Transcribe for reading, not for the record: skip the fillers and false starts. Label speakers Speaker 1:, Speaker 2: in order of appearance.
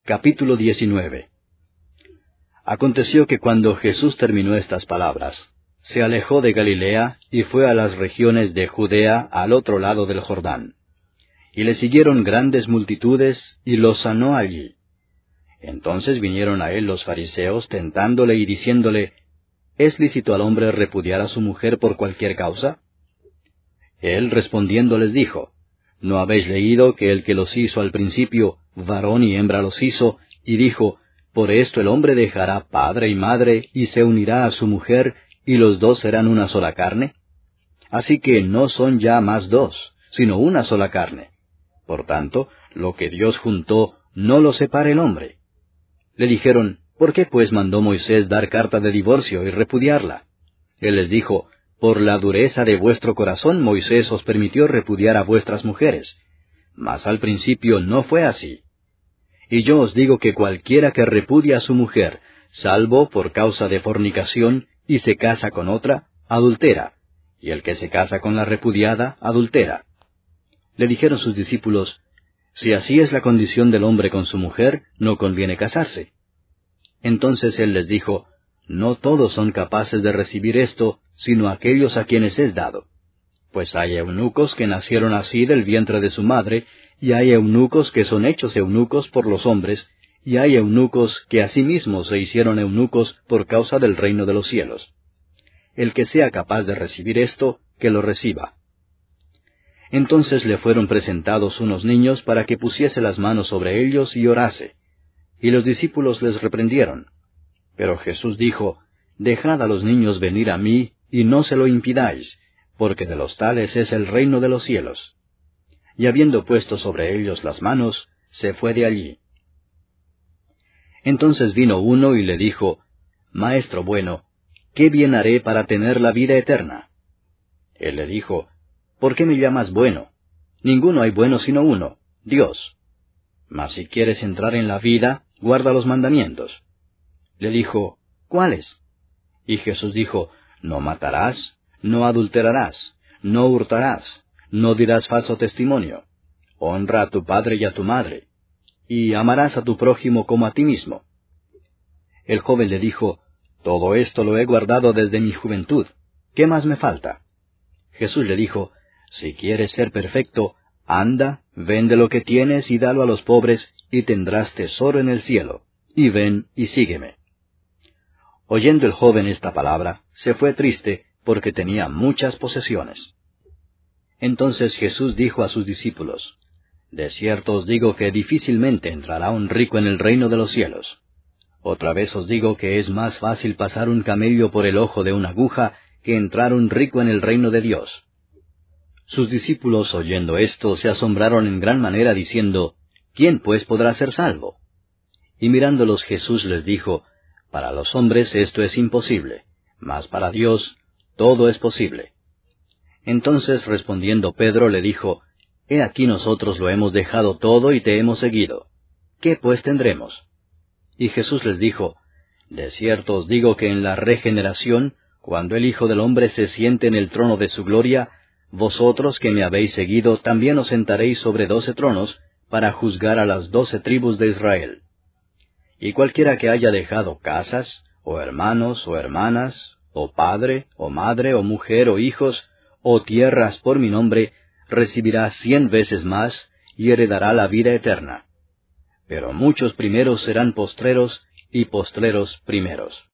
Speaker 1: Capítulo 19. Aconteció que cuando Jesús terminó estas palabras, se alejó de Galilea y fue a las regiones de Judea al otro lado del Jordán. Y le siguieron grandes multitudes, y los sanó allí. Entonces vinieron a él los fariseos, tentándole y diciéndole, ¿es lícito al hombre repudiar a su mujer por cualquier causa? Él respondiendo les dijo, ¿no habéis leído que el que los hizo al principio, varón y hembra los hizo, y dijo, por esto el hombre dejará padre y madre, y se unirá a su mujer, y los dos serán una sola carne? Así que no son ya más dos, sino una sola carne. Por tanto, lo que Dios juntó, no lo separe el hombre. Le dijeron, ¿por qué pues mandó Moisés dar carta de divorcio y repudiarla? Él les dijo, por la dureza de vuestro corazón Moisés os permitió repudiar a vuestras mujeres. Mas al principio no fue así. Y yo os digo que cualquiera que repudia a su mujer, salvo por causa de fornicación, y se casa con otra, adultera, y el que se casa con la repudiada, adultera. Le dijeron sus discípulos, si así es la condición del hombre con su mujer, no conviene casarse. Entonces él les dijo, no todos son capaces de recibir esto, sino aquellos a quienes es dado. Pues hay eunucos que nacieron así del vientre de su madre, y hay eunucos que son hechos eunucos por los hombres, y hay eunucos que asimismo se hicieron eunucos por causa del reino de los cielos. El que sea capaz de recibir esto, que lo reciba. Entonces le fueron presentados unos niños para que pusiese las manos sobre ellos y orase. Y los discípulos les reprendieron. Pero Jesús dijo, dejad a los niños venir a mí, y no se lo impidáis, porque de los tales es el reino de los cielos. Y habiendo puesto sobre ellos las manos, se fue de allí. Entonces vino uno y le dijo, Maestro bueno, ¿qué bien haré para tener la vida eterna? Él le dijo, ¿por qué me llamas bueno? Ninguno hay bueno sino uno, Dios. Mas si quieres entrar en la vida, guarda los mandamientos. Le dijo, ¿cuáles? Y Jesús dijo, no matarás, no adulterarás, no hurtarás, no dirás falso testimonio, honra a tu padre y a tu madre, y amarás a tu prójimo como a ti mismo. El joven le dijo, todo esto lo he guardado desde mi juventud, ¿qué más me falta? Jesús le dijo, si quieres ser perfecto, anda, vende lo que tienes y dalo a los pobres, y tendrás tesoro en el cielo, y ven y sígueme. Oyendo el joven esta palabra, se fue triste, porque tenía muchas posesiones. Entonces Jesús dijo a sus discípulos, de cierto os digo que difícilmente entrará un rico en el reino de los cielos. Otra vez os digo que es más fácil pasar un camello por el ojo de una aguja, que entrar un rico en el reino de Dios. Sus discípulos, oyendo esto, se asombraron en gran manera, diciendo, ¿quién pues podrá ser salvo? Y mirándolos Jesús les dijo, para los hombres esto es imposible, mas para Dios todo es posible. Entonces respondiendo Pedro le dijo, He aquí nosotros lo hemos dejado todo y te hemos seguido. ¿Qué pues tendremos? Y Jesús les dijo, de cierto os digo que en la regeneración, cuando el Hijo del Hombre se siente en el trono de su gloria, vosotros que me habéis seguido también os sentaréis sobre 12 tronos, para juzgar a las 12 tribus de Israel. Y cualquiera que haya dejado casas, o hermanos, o hermanas, o padre, o madre, o mujer, o hijos, o tierras por mi nombre, recibirá 100 veces más, y heredará la vida eterna. Pero muchos primeros serán postreros, y postreros primeros.